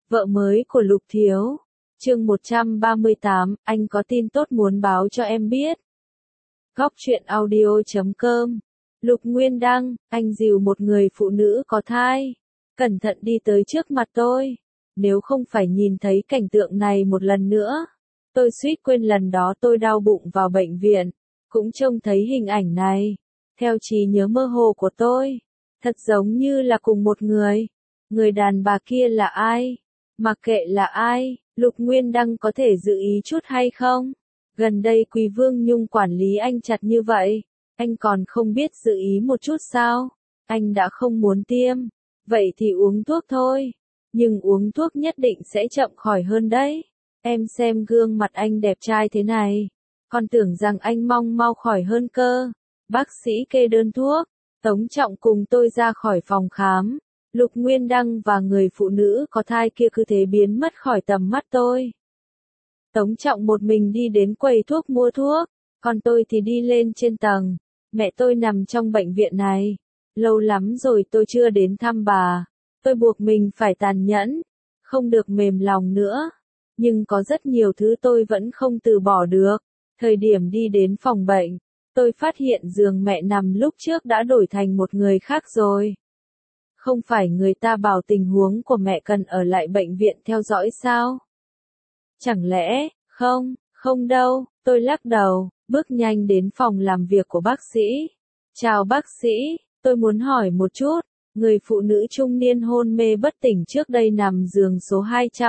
Vợ mới của Lục Thiếu. Chương 138, anh có tin tốt muốn báo cho em biết. Góc truyện audio.com. Lục Nguyên Đăng, anh dìu một người phụ nữ có thai. Cẩn thận đi tới trước mặt tôi. Nếu không phải nhìn thấy cảnh tượng này một lần nữa, tôi suýt quên lần đó tôi đau bụng vào bệnh viện. Cũng trông thấy hình ảnh này. Theo trí nhớ mơ hồ của tôi, thật giống như là cùng một người. Người đàn bà kia là ai? Mặc kệ là ai, Lục Nguyên Đăng có thể dự ý chút hay không? Gần đây Quý Vương Nhung quản lý anh chặt như vậy, anh còn không biết dự ý một chút sao? Anh đã không muốn tiêm, vậy thì uống thuốc thôi. Nhưng uống thuốc nhất định sẽ chậm khỏi hơn đấy. Em xem gương mặt anh đẹp trai thế này, còn tưởng rằng anh mong mau khỏi hơn cơ. Bác sĩ kê đơn thuốc, Tống Trọng cùng tôi ra khỏi phòng khám. Lục Nguyên Đăng và người phụ nữ có thai kia cứ thế biến mất khỏi tầm mắt tôi. Tống Trọng một mình đi đến quầy thuốc mua thuốc, còn tôi thì đi lên trên tầng. Mẹ tôi nằm trong bệnh viện này. Lâu lắm rồi tôi chưa đến thăm bà. Tôi buộc mình phải tàn nhẫn, không được mềm lòng nữa. Nhưng có rất nhiều thứ tôi vẫn không từ bỏ được. Thời điểm đi đến phòng bệnh, tôi phát hiện giường mẹ nằm lúc trước đã đổi thành một người khác rồi. Không phải người ta bảo tình huống của mẹ cần ở lại bệnh viện theo dõi sao? Chẳng lẽ, không đâu, tôi lắc đầu, bước nhanh đến phòng làm việc của bác sĩ. Chào bác sĩ, tôi muốn hỏi một chút, người phụ nữ trung niên hôn mê bất tỉnh trước đây nằm giường số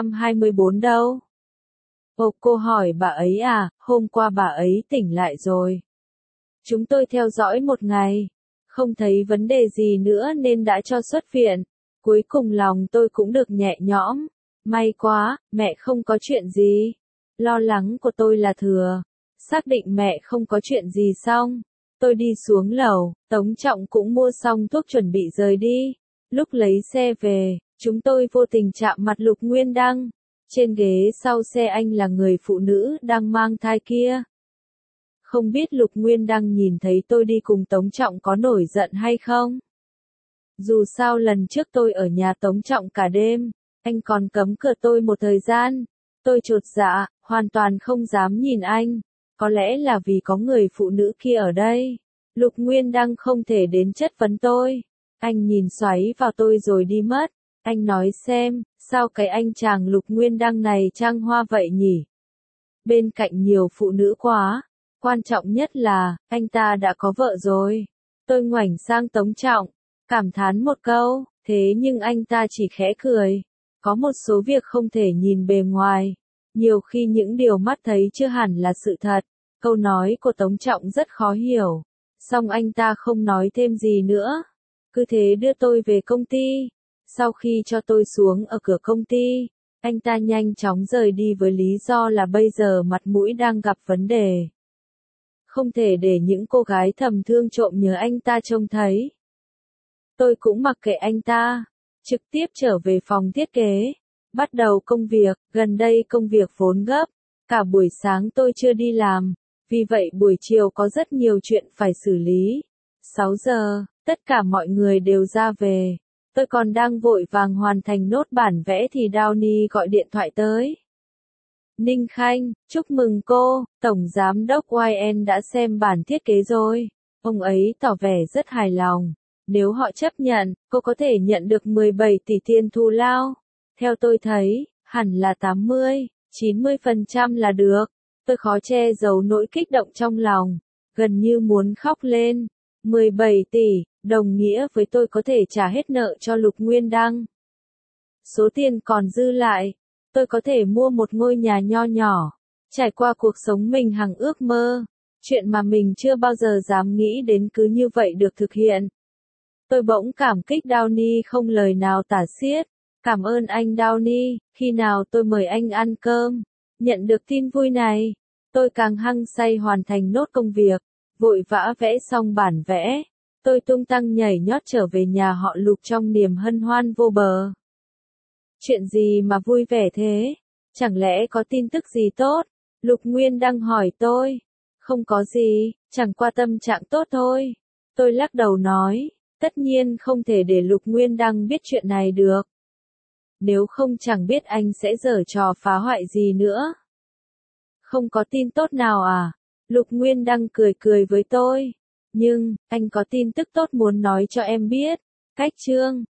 224 đâu? Ồ, cô hỏi bà ấy à, hôm qua bà ấy tỉnh lại rồi. Chúng tôi theo dõi một ngày. Không thấy vấn đề gì nữa nên đã cho xuất viện. Cuối cùng lòng tôi cũng được nhẹ nhõm. May quá, mẹ không có chuyện gì. Lo lắng của tôi là thừa. Xác định mẹ không có chuyện gì xong, tôi đi xuống lầu, Tống Trọng cũng mua xong thuốc chuẩn bị rời đi. Lúc lấy xe về, chúng tôi vô tình chạm mặt Lục Nguyên Đăng. Trên ghế sau xe anh là người phụ nữ đang mang thai kia. Không biết Lục Nguyên Đăng nhìn thấy tôi đi cùng Tống Trọng có nổi giận hay không? Dù sao lần trước tôi ở nhà Tống Trọng cả đêm, anh còn cấm cửa tôi một thời gian. Tôi chột dạ, hoàn toàn không dám nhìn anh. Có lẽ là vì có người phụ nữ kia ở đây. Lục Nguyên Đăng không thể đến chất vấn tôi. Anh nhìn xoáy vào tôi rồi đi mất. Anh nói xem, sao cái anh chàng Lục Nguyên Đăng này trăng hoa vậy nhỉ? Bên cạnh nhiều phụ nữ quá. Quan trọng nhất là, anh ta đã có vợ rồi. Tôi ngoảnh sang Tống Trọng, cảm thán một câu, thế nhưng anh ta chỉ khẽ cười. Có một số việc không thể nhìn bề ngoài. Nhiều khi những điều mắt thấy chưa hẳn là sự thật. Câu nói của Tống Trọng rất khó hiểu. Song anh ta không nói thêm gì nữa. Cứ thế đưa tôi về công ty. Sau khi cho tôi xuống ở cửa công ty, anh ta nhanh chóng rời đi với lý do là bây giờ mặt mũi đang gặp vấn đề. Không thể để những cô gái thầm thương trộm nhớ anh ta trông thấy. Tôi cũng mặc kệ anh ta, trực tiếp trở về phòng thiết kế, bắt đầu công việc. Gần đây công việc vốn gấp, cả buổi sáng tôi chưa đi làm, vì vậy buổi chiều có rất nhiều chuyện phải xử lý. 6 giờ, tất cả mọi người đều ra về. Tôi còn đang vội vàng hoàn thành nốt bản vẽ thì Downey gọi điện thoại tới. Ninh Khanh, chúc mừng cô, Tổng Giám đốc YN đã xem bản thiết kế rồi. Ông ấy tỏ vẻ rất hài lòng. Nếu họ chấp nhận, cô có thể nhận được 17 tỷ tiền thù lao. Theo tôi thấy, hẳn là 80, 90% là được. Tôi khó che giấu nỗi kích động trong lòng, gần như muốn khóc lên. 17 tỷ, đồng nghĩa với tôi có thể trả hết nợ cho Lục Nguyên Đăng. Số tiền còn dư lại, tôi có thể mua một ngôi nhà nho nhỏ, trải qua cuộc sống mình hằng ước mơ. Chuyện mà mình chưa bao giờ dám nghĩ đến cứ như vậy được thực hiện. Tôi bỗng cảm kích Downey không lời nào tả xiết. Cảm ơn anh Downey, khi nào tôi mời anh ăn cơm. Nhận được tin vui này, tôi càng hăng say hoàn thành nốt công việc, vội vã vẽ xong bản vẽ. Tôi tung tăng nhảy nhót trở về nhà họ Lục trong niềm hân hoan vô bờ. Chuyện gì mà vui vẻ thế? Chẳng lẽ có tin tức gì tốt? Lục Nguyên Đăng hỏi tôi. Không có gì, chẳng qua tâm trạng tốt thôi. Tôi lắc đầu nói, tất nhiên không thể để Lục Nguyên Đăng biết chuyện này được. nếu không chẳng biết anh sẽ giở trò phá hoại gì nữa. Không có tin tốt nào à? Lục Nguyên Đăng cười cười với tôi. Nhưng, anh có tin tức tốt muốn nói cho em biết. Cách chương